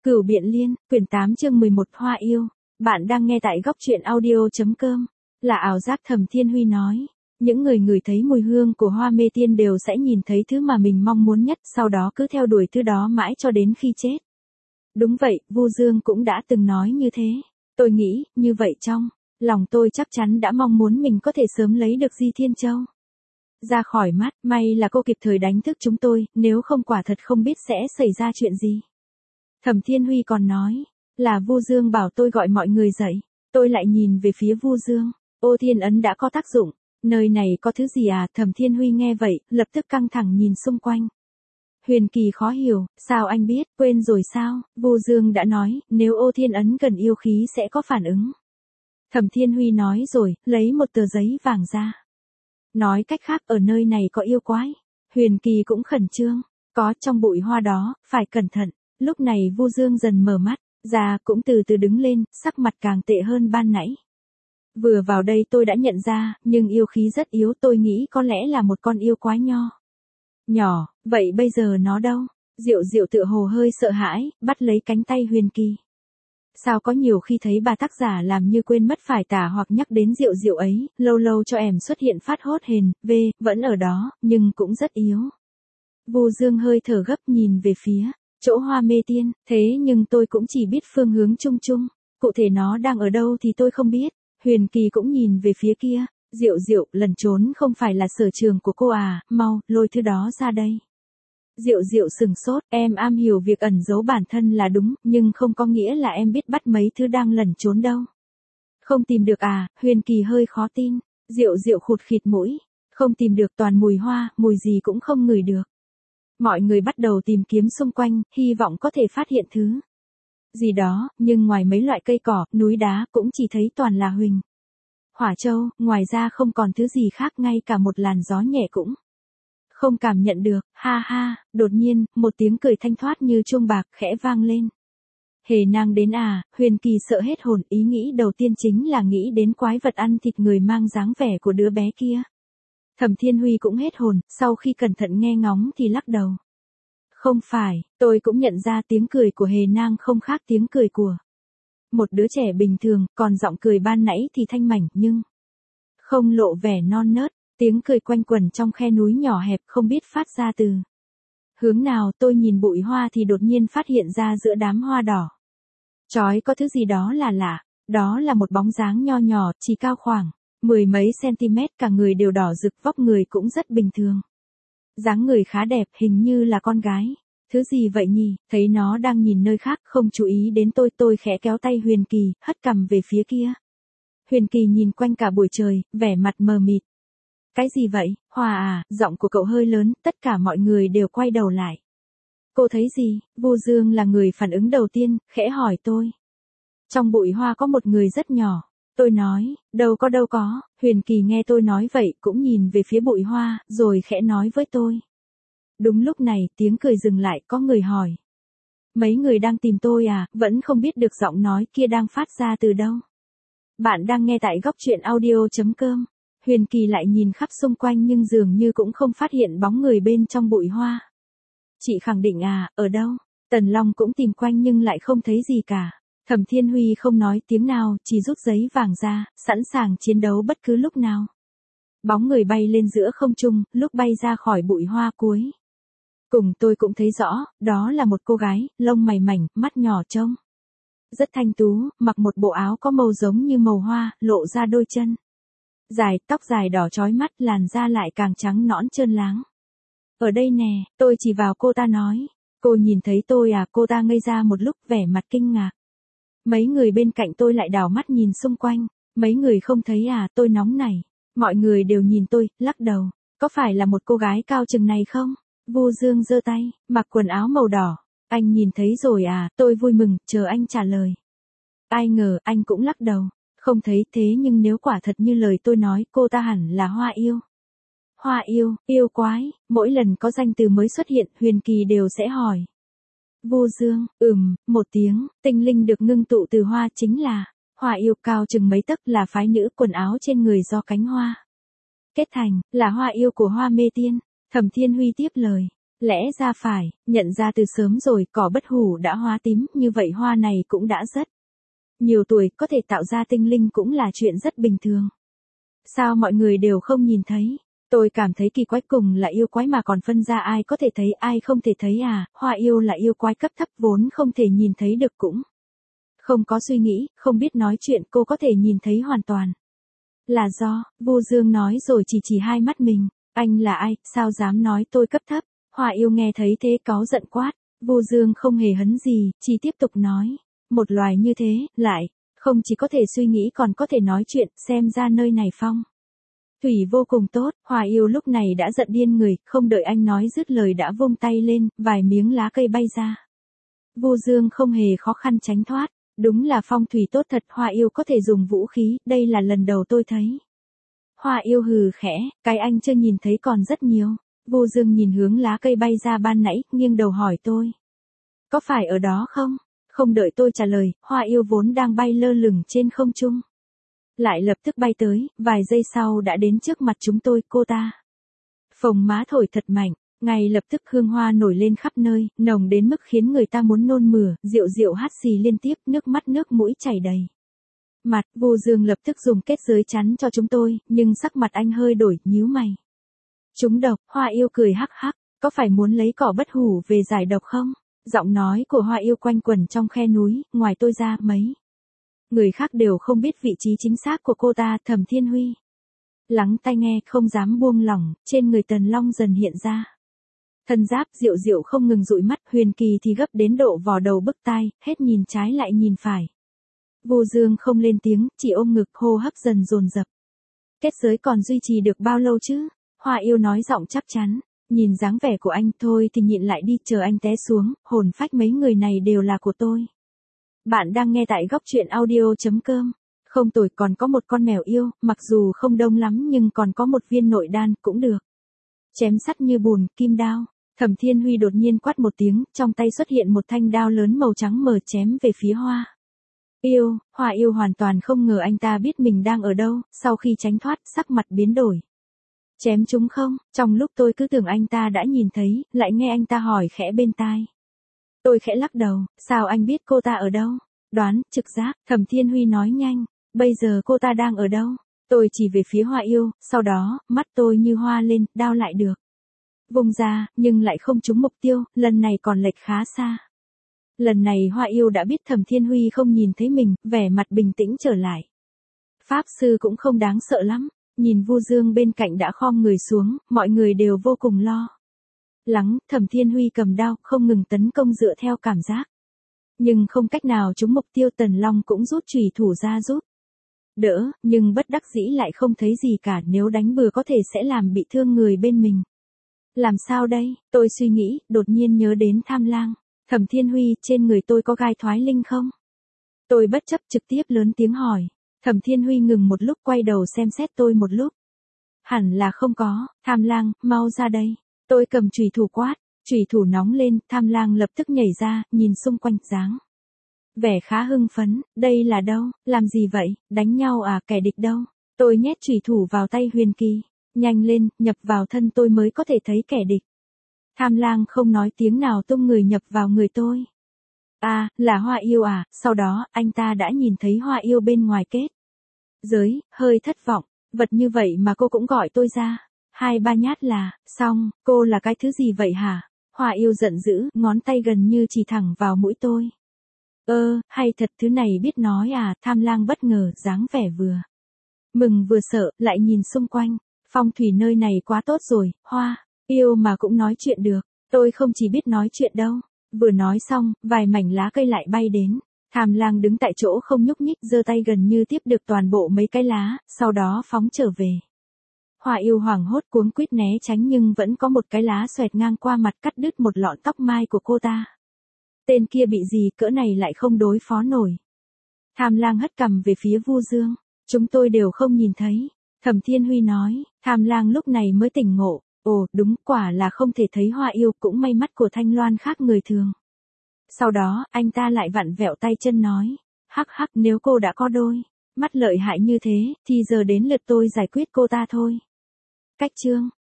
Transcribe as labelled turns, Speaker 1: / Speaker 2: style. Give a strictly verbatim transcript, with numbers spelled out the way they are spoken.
Speaker 1: Cửu Biện Liên, quyển tám chương mười một Hoa Yêu. Bạn đang nghe tại góc truyện audio.com. Là ảo giác, Thẩm Thiên Huy nói. Những người ngửi thấy mùi hương của hoa mê tiên đều sẽ nhìn thấy thứ mà mình mong muốn nhất, sau đó cứ theo đuổi thứ đó mãi cho đến khi chết. Đúng vậy, Vu Dương cũng đã từng nói như thế. Tôi nghĩ, như vậy trong lòng tôi chắc chắn đã mong muốn mình có thể sớm lấy được Di Thiên Châu ra khỏi mắt. May là cô kịp thời đánh thức chúng tôi, nếu không quả thật không biết sẽ xảy ra chuyện gì. Thẩm Thiên Huy còn nói, là Vu Dương bảo tôi gọi mọi người dậy. Tôi lại nhìn về phía Vu Dương. Ô Thiên Ấn đã có tác dụng. Nơi này có thứ gì à? Thẩm Thiên Huy nghe vậy, lập tức căng thẳng nhìn xung quanh. Huyền Kỳ khó hiểu, sao anh biết, quên rồi sao? Vu Dương đã nói, nếu Ô Thiên Ấn gần yêu khí sẽ có phản ứng. Thẩm Thiên Huy nói rồi, lấy một tờ giấy vàng ra. Nói cách khác, ở nơi này có yêu quái. Huyền Kỳ cũng khẩn trương, có trong bụi hoa đó, phải cẩn thận. Lúc này Vu Dương dần mở mắt ra, cũng từ từ đứng lên, sắc mặt càng tệ hơn ban nãy. Vừa vào đây tôi đã nhận ra, nhưng yêu khí rất yếu, tôi nghĩ có lẽ là một con yêu quái nho nhỏ, vậy bây giờ nó đâu? Diệu Diệu tựa hồ hơi sợ hãi, bắt lấy cánh tay Huyền Kỳ. Sao có nhiều khi thấy bà tác giả làm như quên mất phải tả hoặc nhắc đến Diệu Diệu ấy, lâu lâu cho em xuất hiện phát hốt hền, v, vẫn ở đó, nhưng cũng rất yếu. Vu Dương hơi thở gấp nhìn về phía chỗ hoa mê tiên, thế nhưng tôi cũng chỉ biết phương hướng chung chung, cụ thể nó đang ở đâu thì tôi không biết. Huyền Kỳ cũng nhìn về phía kia, Diệu Diệu, lần trốn không phải là sở trường của cô à, mau, lôi thứ đó ra đây. Diệu Diệu sừng sốt, em am hiểu việc ẩn giấu bản thân là đúng, nhưng không có nghĩa là em biết bắt mấy thứ đang lẩn trốn đâu. Không tìm được à? Huyền Kỳ hơi khó tin. Diệu Diệu khụt khịt mũi, không tìm được, toàn mùi hoa, mùi gì cũng không ngửi được. Mọi người bắt đầu tìm kiếm xung quanh, hy vọng có thể phát hiện thứ gì đó, nhưng ngoài mấy loại cây cỏ, núi đá cũng chỉ thấy toàn là huỳnh hỏa châu, ngoài ra không còn thứ gì khác, ngay cả một làn gió nhẹ cũng không cảm nhận được. Ha ha, đột nhiên, một tiếng cười thanh thoát như chuông bạc khẽ vang lên. Hề nàng đến à? Huyền Kỳ sợ hết hồn, ý nghĩ đầu tiên chính là nghĩ đến quái vật ăn thịt người mang dáng vẻ của đứa bé kia. Thẩm Thiên Huy cũng hết hồn, sau khi cẩn thận nghe ngóng thì lắc đầu. Không phải, tôi cũng nhận ra tiếng cười của Hề Nang không khác tiếng cười của một đứa trẻ bình thường, còn giọng cười ban nãy thì thanh mảnh nhưng không lộ vẻ non nớt. Tiếng cười quanh quẩn trong khe núi nhỏ hẹp, không biết phát ra từ hướng nào. Tôi nhìn bụi hoa thì đột nhiên phát hiện ra giữa đám hoa đỏ chói có thứ gì đó là lạ. Đó là một bóng dáng nho nhỏ, chỉ cao khoảng mười mấy cm, cả người đều đỏ rực, vóc người cũng rất bình thường. Dáng người khá đẹp, hình như là con gái. Thứ gì vậy nhỉ? Thấy nó đang nhìn nơi khác, không chú ý đến tôi, tôi khẽ kéo tay Huyền Kỳ, hất cằm về phía kia. Huyền Kỳ nhìn quanh cả buổi trời, vẻ mặt mờ mịt. Cái gì vậy? Hoa à? Giọng của cậu hơi lớn, tất cả mọi người đều quay đầu lại. Cô thấy gì? Vu Dương là người phản ứng đầu tiên, khẽ hỏi tôi. Trong bụi hoa có một người rất nhỏ. Tôi nói, đâu có đâu có. Huyền Kỳ nghe tôi nói vậy cũng nhìn về phía bụi hoa, rồi khẽ nói với tôi. Đúng lúc này, tiếng cười dừng lại, có người hỏi. Mấy người đang tìm tôi à? Vẫn không biết được giọng nói kia đang phát ra từ đâu. Bạn đang nghe tại góc truyện audio.com. Huyền Kỳ lại nhìn khắp xung quanh nhưng dường như cũng không phát hiện bóng người bên trong bụi hoa. Chị khẳng định à? Ở đâu? Tần Long cũng tìm quanh nhưng lại không thấy gì cả. Thẩm Thiên Huy không nói tiếng nào, chỉ rút giấy vàng ra, sẵn sàng chiến đấu bất cứ lúc nào. Bóng người bay lên giữa không trung, lúc bay ra khỏi bụi hoa cuối cùng tôi cũng thấy rõ, đó là một cô gái, lông mày mảnh, mắt nhỏ trông rất thanh tú, mặc một bộ áo có màu giống như màu hoa, lộ ra đôi chân dài, tóc dài đỏ chói mắt, làn da lại càng trắng nõn trơn láng. Ở đây nè, tôi chỉ vào cô ta nói. Cô nhìn thấy tôi à? Cô ta ngây ra một lúc, vẻ mặt kinh ngạc. Mấy người bên cạnh tôi lại đảo mắt nhìn xung quanh. Mấy người không thấy à? Tôi nóng nảy. Mọi người đều nhìn tôi, lắc đầu. Có phải là một cô gái cao chừng này không? Vu Dương giơ tay, mặc quần áo màu đỏ. Anh nhìn thấy rồi à? Tôi vui mừng, chờ anh trả lời. Ai ngờ, anh cũng lắc đầu. Không thấy, thế nhưng nếu quả thật như lời tôi nói, cô ta hẳn là Hoa Yêu. Hoa Yêu, yêu quái, mỗi lần có danh từ mới xuất hiện, Huyền Kỳ đều sẽ hỏi. Vu Dương, ừm, một tiếng, tinh linh được ngưng tụ từ hoa chính là Hoa Yêu, cao chừng mấy tấc, là phái nữ, quần áo trên người do cánh hoa kết thành, là Hoa Yêu của Hoa Mê Tiên. Thẩm Thiên Huy tiếp lời. Lẽ ra phải, nhận ra từ sớm rồi, cỏ bất hủ đã hóa tím, như vậy hoa này cũng đã rất nhiều tuổi, có thể tạo ra tinh linh cũng là chuyện rất bình thường. Sao mọi người đều không nhìn thấy? Tôi cảm thấy kỳ quái, cùng là yêu quái mà còn phân ra ai có thể thấy ai không thể thấy à, hoa yêu là yêu quái cấp thấp vốn không thể nhìn thấy được cũng. Không có suy nghĩ, không biết nói chuyện, cô có thể nhìn thấy hoàn toàn. Là do, Vu Dương nói rồi chỉ chỉ hai mắt mình, anh là ai, sao dám nói tôi cấp thấp, hoa yêu nghe thấy thế cáu giận quát, Vu Dương không hề hấn gì, chỉ tiếp tục nói, một loài như thế, lại, không chỉ có thể suy nghĩ còn có thể nói chuyện, xem ra nơi này phong thủy vô cùng tốt, hoa yêu lúc này đã giận điên người, không đợi anh nói dứt lời đã vung tay lên, vài miếng lá cây bay ra. Vu Dương không hề khó khăn tránh thoát, đúng là phong thủy tốt thật, hoa yêu có thể dùng vũ khí, đây là lần đầu tôi thấy. Hoa yêu hừ khẽ, cái anh chưa nhìn thấy còn rất nhiều. Vu Dương nhìn hướng lá cây bay ra ban nãy, nghiêng đầu hỏi tôi. Có phải ở đó không? Không đợi tôi trả lời, hoa yêu vốn đang bay lơ lửng trên không trung. Lại lập tức bay tới, vài giây sau đã đến trước mặt chúng tôi, cô ta. Phồng má thổi thật mạnh, ngay lập tức hương hoa nổi lên khắp nơi, nồng đến mức khiến người ta muốn nôn mửa, rượu rượu hắt xì liên tiếp, nước mắt nước mũi chảy đầy. Mặt, Vu Dương lập tức dùng kết giới chắn cho chúng tôi, nhưng sắc mặt anh hơi đổi, nhíu mày. Chúng độc, hoa yêu cười hắc hắc, có phải muốn lấy cỏ bất hủ về giải độc không? Giọng nói của hoa yêu quanh quẩn trong khe núi, ngoài tôi ra mấy người khác đều không biết vị trí chính xác của cô ta, Thẩm Thiên Huy. Lắng tai nghe, không dám buông lỏng, trên người Tần Long dần hiện ra. Thân giáp Diệu Diệu không ngừng dụi mắt, Huyền Kỳ thì gấp đến độ vò đầu bứt tai, hết nhìn trái lại nhìn phải. Vu Dương không lên tiếng, chỉ ôm ngực, hô hấp dần dồn dập. Kết giới còn duy trì được bao lâu chứ? Hoa yêu nói giọng chắc chắn, nhìn dáng vẻ của anh thôi thì nhịn lại đi, chờ anh té xuống, hồn phách mấy người này đều là của tôi. Bạn đang nghe tại góc truyện audio chấm com. Không tồi, còn có một con mèo yêu, mặc dù không đông lắm nhưng còn có một viên nội đan, cũng được. Chém sắt như bùn, kim đao. Thẩm Thiên Huy đột nhiên quát một tiếng, trong tay xuất hiện một thanh đao lớn màu trắng mờ chém về phía hoa yêu. Hoa yêu hoàn toàn không ngờ anh ta biết mình đang ở đâu, sau khi tránh thoát, sắc mặt biến đổi. Chém chúng không? Trong lúc tôi cứ tưởng anh ta đã nhìn thấy, lại nghe anh ta hỏi khẽ bên tai. Tôi khẽ lắc đầu, sao anh biết cô ta ở đâu? Đoán, trực giác, Thẩm Thiên Huy nói nhanh, bây giờ cô ta đang ở đâu? Tôi chỉ về phía hoa yêu, sau đó, mắt tôi như hoa lên, đao lại được. Vùng ra, nhưng lại không trúng mục tiêu, lần này còn lệch khá xa. Lần này hoa yêu đã biết Thẩm Thiên Huy không nhìn thấy mình, vẻ mặt bình tĩnh trở lại. Pháp sư cũng không đáng sợ lắm, nhìn Vu Dương bên cạnh đã khom người xuống, mọi người đều vô cùng lo lắng. Thẩm Thiên Huy cầm đao, không ngừng tấn công dựa theo cảm giác. Nhưng không cách nào trúng mục tiêu, Tần Long cũng rút chùy thủ ra giúp đỡ, nhưng bất đắc dĩ lại không thấy gì cả, nếu đánh bừa có thể sẽ làm bị thương người bên mình. Làm sao đây? Tôi suy nghĩ, đột nhiên nhớ đến Tham Lang. Thẩm Thiên Huy, trên người tôi có gai thoái linh không? Tôi bất chấp trực tiếp lớn tiếng hỏi. Thẩm Thiên Huy ngừng một lúc, quay đầu xem xét tôi một lúc. Hẳn là không có. Tham Lang, mau ra đây. Tôi cầm chùy thủ quát, chùy thủ nóng lên, Tham Lang lập tức nhảy ra, nhìn xung quanh, dáng vẻ khá hưng phấn. Đây là đâu? Làm gì vậy? Đánh nhau à? Kẻ địch đâu? Tôi nhét chùy thủ vào tay Huyền Kỳ. Nhanh lên, nhập vào thân tôi mới có thể thấy kẻ địch. Tham Lang không nói tiếng nào tung người nhập vào người tôi. À, là hoa yêu à? Sau đó, anh ta đã nhìn thấy hoa yêu bên ngoài kết giới, hơi thất vọng, vật như vậy mà cô cũng gọi tôi ra. Hai ba nhát là, xong, cô là cái thứ gì vậy hả? Hoa yêu giận dữ, ngón tay gần như chỉ thẳng vào mũi tôi. Ơ, hay thật, thứ này biết nói à? Tham Lang bất ngờ, dáng vẻ vừa mừng vừa sợ, lại nhìn xung quanh. Phong thủy nơi này quá tốt rồi, hoa yêu mà cũng nói chuyện được. Tôi không chỉ biết nói chuyện đâu. Vừa nói xong, vài mảnh lá cây lại bay đến. Tham Lang đứng tại chỗ không nhúc nhích, giơ tay gần như tiếp được toàn bộ mấy cái lá, sau đó phóng trở về. Hoa yêu hoảng hốt cuống quýt né tránh, nhưng vẫn có một cái lá xoẹt ngang qua mặt, cắt đứt một lọn tóc mai của cô ta. Tên kia bị gì cỡ này lại không đối phó nổi. Tham Lang hất cằm về phía Vu Dương. Chúng tôi đều không nhìn thấy. Thẩm Thiên Huy nói. Tham Lang lúc này mới tỉnh ngộ. Ồ, đúng, quả là không thể thấy hoa yêu, cũng may mắt của Thanh Loan khác người thường. Sau đó, anh ta lại vặn vẹo tay chân nói. Hắc hắc, nếu cô đã có đôi mắt lợi hại như thế, thì giờ đến lượt tôi giải quyết cô ta thôi. Cách chương